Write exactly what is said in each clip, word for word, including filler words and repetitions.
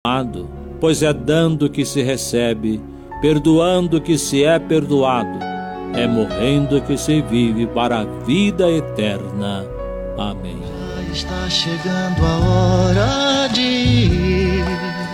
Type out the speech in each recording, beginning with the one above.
pois é dando que se recebe, perdoando que se é perdoado, é morrendo que se vive para a vida eterna. Amém. Já está chegando a hora de ir.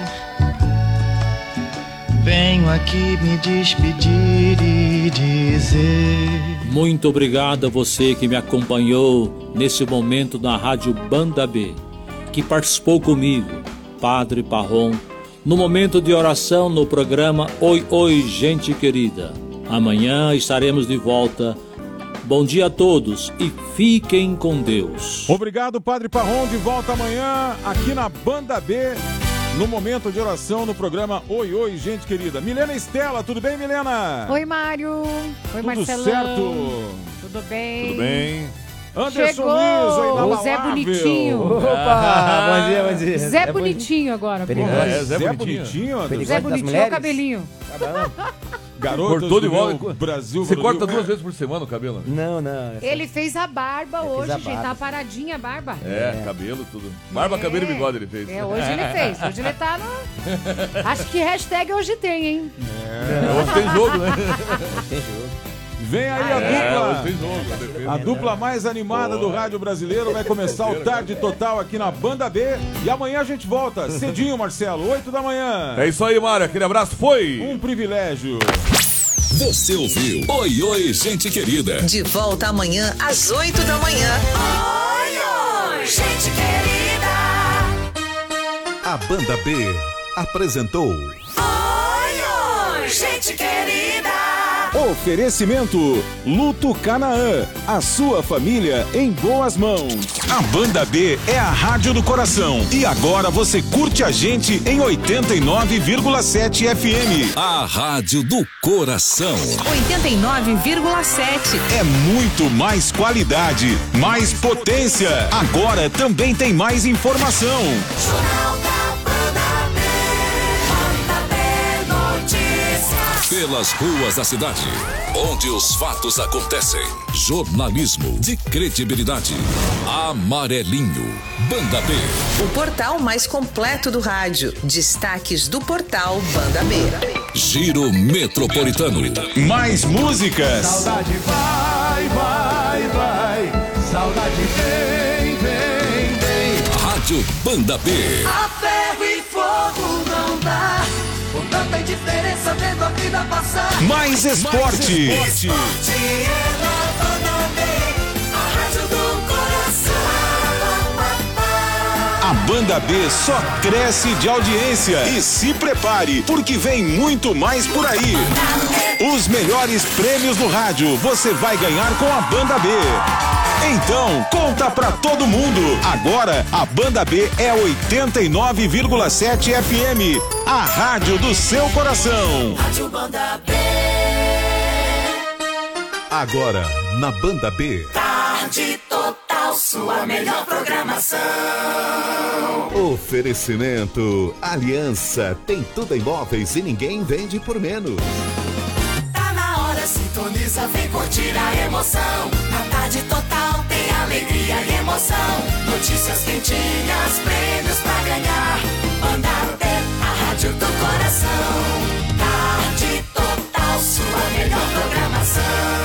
Venho aqui me despedir e dizer: muito obrigado a você que me acompanhou nesse momento na Rádio Banda B, que participou comigo, Padre Parrom, no momento de oração no programa Oi, Oi, Gente Querida. Amanhã estaremos de volta. Bom dia a todos e fiquem com Deus. Obrigado, Padre Parrom, de volta amanhã aqui na Banda B, no momento de oração no programa Oi, Oi, Gente Querida. Milena Estela, tudo bem, Milena? Oi, Mário. Oi, tudo Marcelão. Certo? Tudo bem? Tudo bem. Anderson Chegou Liso, o Zé Bonitinho. Opa, bom dia, bom dia. Zé, Zé Bonitinho agora. É, Zé, Zé Bonitinho, Anderson. Zé Bonitinho, o cabelinho. Garotos cortou de do volta. Brasil. Você Brasil. corta duas vezes por semana o cabelo? Não, não. Essa... Ele fez a barba Eu hoje, a gente. barba. Tá paradinha a barba. É, é. cabelo, tudo. Barba, é. cabelo e bigode ele fez. É, hoje ele fez. Hoje ele tá no... Acho que hashtag hoje tem, hein? É. Hoje tem jogo, né? Hoje tem jogo. Vem aí ah, a é? dupla. É, hoje tem jogo. A dupla mais animada do rádio brasileiro vai começar o Tarde Total aqui na Banda B. E amanhã a gente volta cedinho, Marcelo, oito da manhã. É isso aí, Mário. Aquele abraço. Foi! Um privilégio. Você ouviu Oi, Oi, Gente Querida. De volta amanhã às oito da manhã. Oi, oi, gente querida. A Banda B apresentou Oi, oi, gente querida. Oferecimento Luto Canaã, a sua família em boas mãos. A Banda B é a rádio do coração e agora você curte a gente em oitenta e nove vírgula sete F M. A rádio do coração. oitenta e nove vírgula sete. É muito mais qualidade, mais potência. Agora também tem mais informação. Jornal da Banda B, Banda B Notícias. Pelas ruas da cidade, onde os fatos acontecem. Jornalismo de credibilidade. Amarelinho. Banda B. O portal mais completo do rádio. Destaques do portal Banda B. Giro Metropolitano. Mais músicas. Saudade vai, vai, vai. Saudade vem, vem, vem. Rádio Banda B. A ferro e fogo não dá. Com tanta indiferença vendo a vida passar. Mais esporte. Mais esporte. Esporte é na Banda B, a rádio do coração. A Banda B só cresce de audiência. E se prepare, porque vem muito mais por aí. Os melhores prêmios do rádio você vai ganhar com a Banda B. Então, conta pra todo mundo. Agora, a Banda B é oitenta e nove vírgula sete F M. A rádio do seu coração. Rádio Banda B. Agora, na Banda B. Tarde Total, sua melhor programação. Oferecimento Aliança. Tem tudo em móveis e ninguém vende por menos. Tá na hora, sintoniza, vem curtir a emoção. Na Tarde Total tem alegria e emoção. Notícias quentinhas, prêmios pra ganhar. Banda B, a rádio do coração. Tarde Total, sua melhor programação.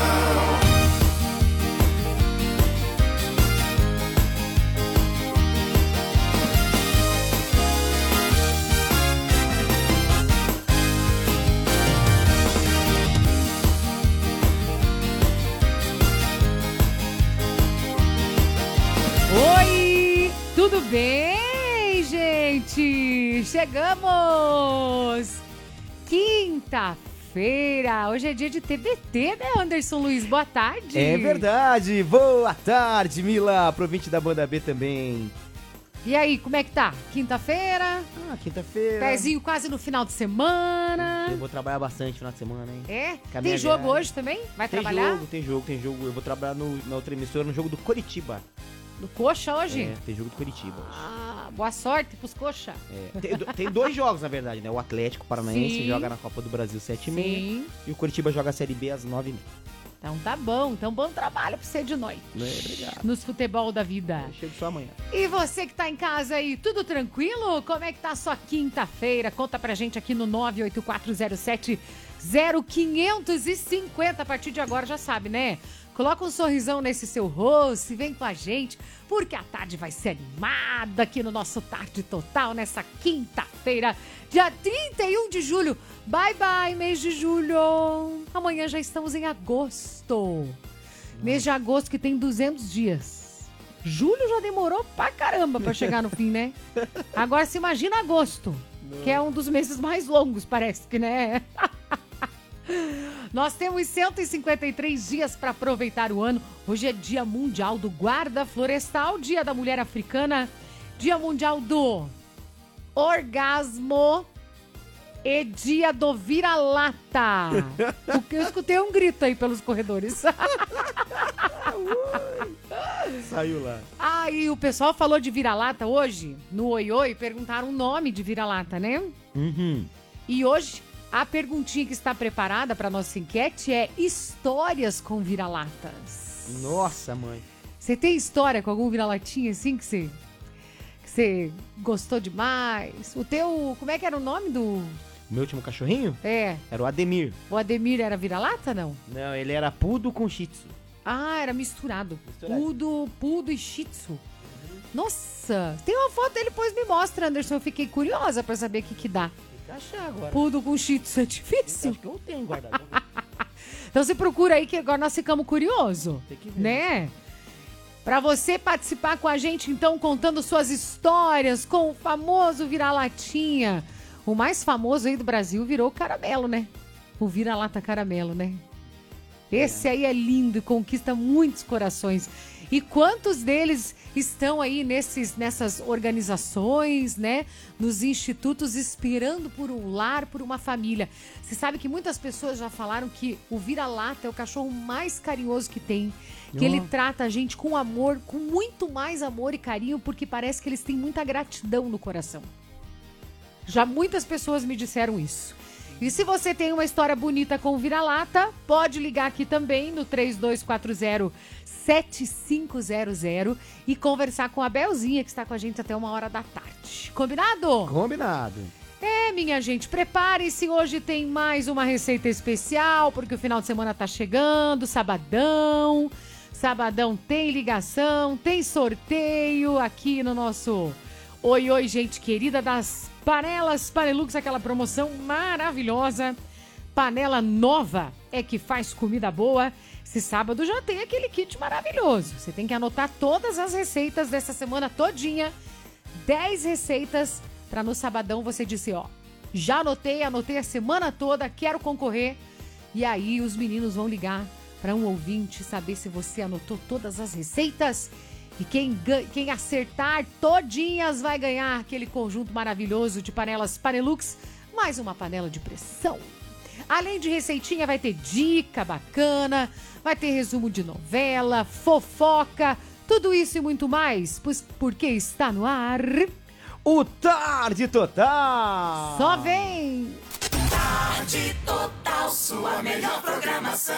Oi, tudo bem, gente? Chegamos! Quinta-feira, hoje é dia de T B T, né, Anderson Luiz? Boa tarde! É verdade, boa tarde, Mila, pro ouvinte da Banda B também. E aí, como é que tá? Quinta-feira? Ah, quinta-feira. Pezinho quase no final de semana. Eu vou trabalhar bastante no final de semana, hein? É? Com a Tem minha jogo viagem. hoje também? Vai Tem trabalhar? jogo, tem jogo, tem jogo. Eu vou trabalhar no, na outra emissora no jogo do Coritiba. Do Coxa hoje? É, tem jogo do Coritiba hoje. Ah, boa sorte pros Coxa. É, tem, tem dois jogos, na verdade, né? O Atlético Paranaense Sim. joga na Copa do Brasil sete e meia Sim. e o Coritiba joga a Série B às nove e meia. Então tá bom, então bom trabalho pra você de noite. É, obrigado. Nos futebol da vida. Eu chego só amanhã. E você que tá em casa aí, tudo tranquilo? Como é que tá a sua quinta-feira? Conta pra gente aqui no nove oito quatro zero sete zero cinco cinco zero. A partir de agora já sabe, né? Coloca um sorrisão nesse seu rosto e vem com a gente, porque a tarde vai ser animada aqui no nosso Tarde Total, nessa quinta-feira, dia trinta e um de julho. Bye, bye, mês de julho. Amanhã já estamos em agosto. Mês de agosto que tem duzentos dias. Julho já demorou pra caramba pra chegar no fim, né? Agora se imagina agosto, que é um dos meses mais longos, parece que, né? Nós temos cento e cinquenta e três dias para aproveitar o ano. Hoje é Dia Mundial do Guarda Florestal, Dia da Mulher Africana, Dia Mundial do Orgasmo e Dia do Vira-Lata. Eu escutei um grito aí pelos corredores. Saiu lá. Aí o pessoal falou de vira-lata hoje, no Oi Oi, perguntaram o nome de vira-lata, né? Uhum. E hoje a perguntinha que está preparada para nossa enquete é histórias com vira-latas. Nossa, mãe. Você tem história com algum vira-latinha assim que você, que você gostou demais? O teu, como é que era o nome do... Meu último cachorrinho? É. Era o Ademir. O Ademir era vira-lata, não? Não, ele era pudo com shih tzu. Ah, era misturado. Misturado. Pudo, pudo e shih tzu. Nossa, tem uma foto dele, depois me mostra, Anderson. Eu fiquei curiosa pra saber o que que dá. Achar agora. Pudo com shih tzu é difícil. Acho que eu tenho guardado. Então você procura aí que agora nós ficamos curiosos, Tem que ver. né? Pra você participar com a gente, então, contando suas histórias com o famoso vira-latinha. O mais famoso aí do Brasil virou o caramelo, né? O vira-lata caramelo, né? Esse aí é lindo e conquista muitos corações. E quantos deles estão aí nesses, nessas organizações, né? Nos institutos, esperando por um lar, por uma família. Você sabe que muitas pessoas já falaram que o vira-lata é o cachorro mais carinhoso que tem. Que Oh. ele trata a gente com amor, com muito mais amor e carinho, porque parece que eles têm muita gratidão no coração. Já muitas pessoas me disseram isso. E se você tem uma história bonita com o vira-lata, pode ligar aqui também no três dois quatro zero sete cinco zero zero e conversar com a Belzinha, que está com a gente até uma hora da tarde. Combinado? Combinado. É, minha gente, prepare-se, hoje tem mais uma receita especial, porque o final de semana tá chegando, sabadão. Sabadão tem ligação, tem sorteio aqui no nosso Oi Oi, gente querida, das panelas Panelux, aquela promoção maravilhosa. Panela nova é que faz comida boa. Esse sábado já tem aquele kit maravilhoso. Você tem que anotar todas as receitas dessa semana todinha. dez receitas para no sabadão você dizer, ó, já anotei, anotei a semana toda, quero concorrer. E aí os meninos vão ligar para um ouvinte saber se você anotou todas as receitas. E quem, quem acertar todinhas vai ganhar aquele conjunto maravilhoso de panelas Panelux, mais uma panela de pressão. Além de receitinha, vai ter dica bacana, vai ter resumo de novela, fofoca, tudo isso e muito mais, pois porque está no ar o Tarde Total. Só vem! Tarde Total, sua melhor programação.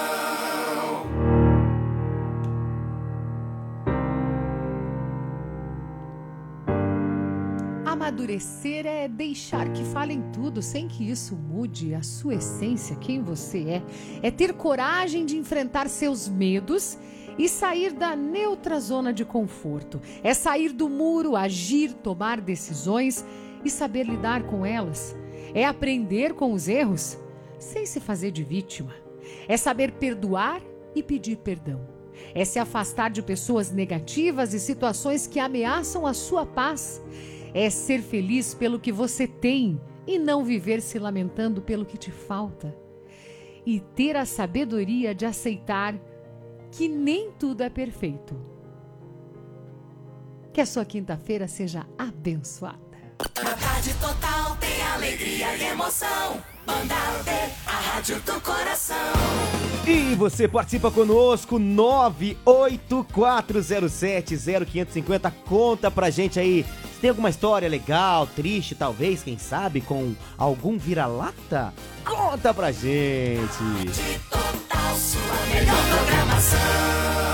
Amadurecer é deixar que falem tudo sem que isso mude a sua essência, quem você é. É ter coragem de enfrentar seus medos e sair da neutra zona de conforto. É sair do muro, agir, tomar decisões e saber lidar com elas. É aprender com os erros sem se fazer de vítima. É saber perdoar e pedir perdão. É se afastar de pessoas negativas e situações que ameaçam a sua paz. É ser feliz pelo que você tem e não viver se lamentando pelo que te falta. E ter a sabedoria de aceitar que nem tudo é perfeito. Que a sua quinta-feira seja abençoada. Na Tarde Total tem alegria e emoção. Banda B, a rádio do coração. E você participa conosco, nove oito quatro zero sete zero cinco cinco zero. Conta pra gente aí, se tem alguma história legal, triste, talvez, quem sabe, com algum vira-lata? Conta pra gente. Tarde Total, sua melhor programação.